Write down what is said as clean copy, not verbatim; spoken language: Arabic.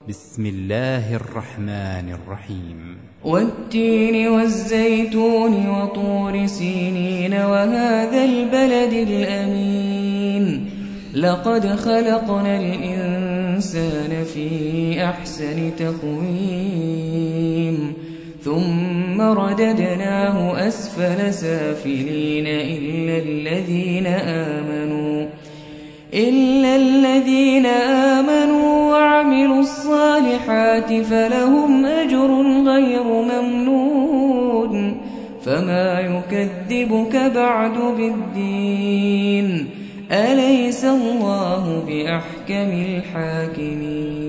بسم الله الرحمن الرحيم والتين والزيتون وطور سينين وهذا البلد الأمين لقد خلقنا الإنسان في أحسن تقويم ثم رددناه أسفل سافلين إلا الذين آمنوا وعملوا الصالحات فلهم أجر غير ممنون فما يكذبك بعد بالدين أليس الله بأحكم الحاكمين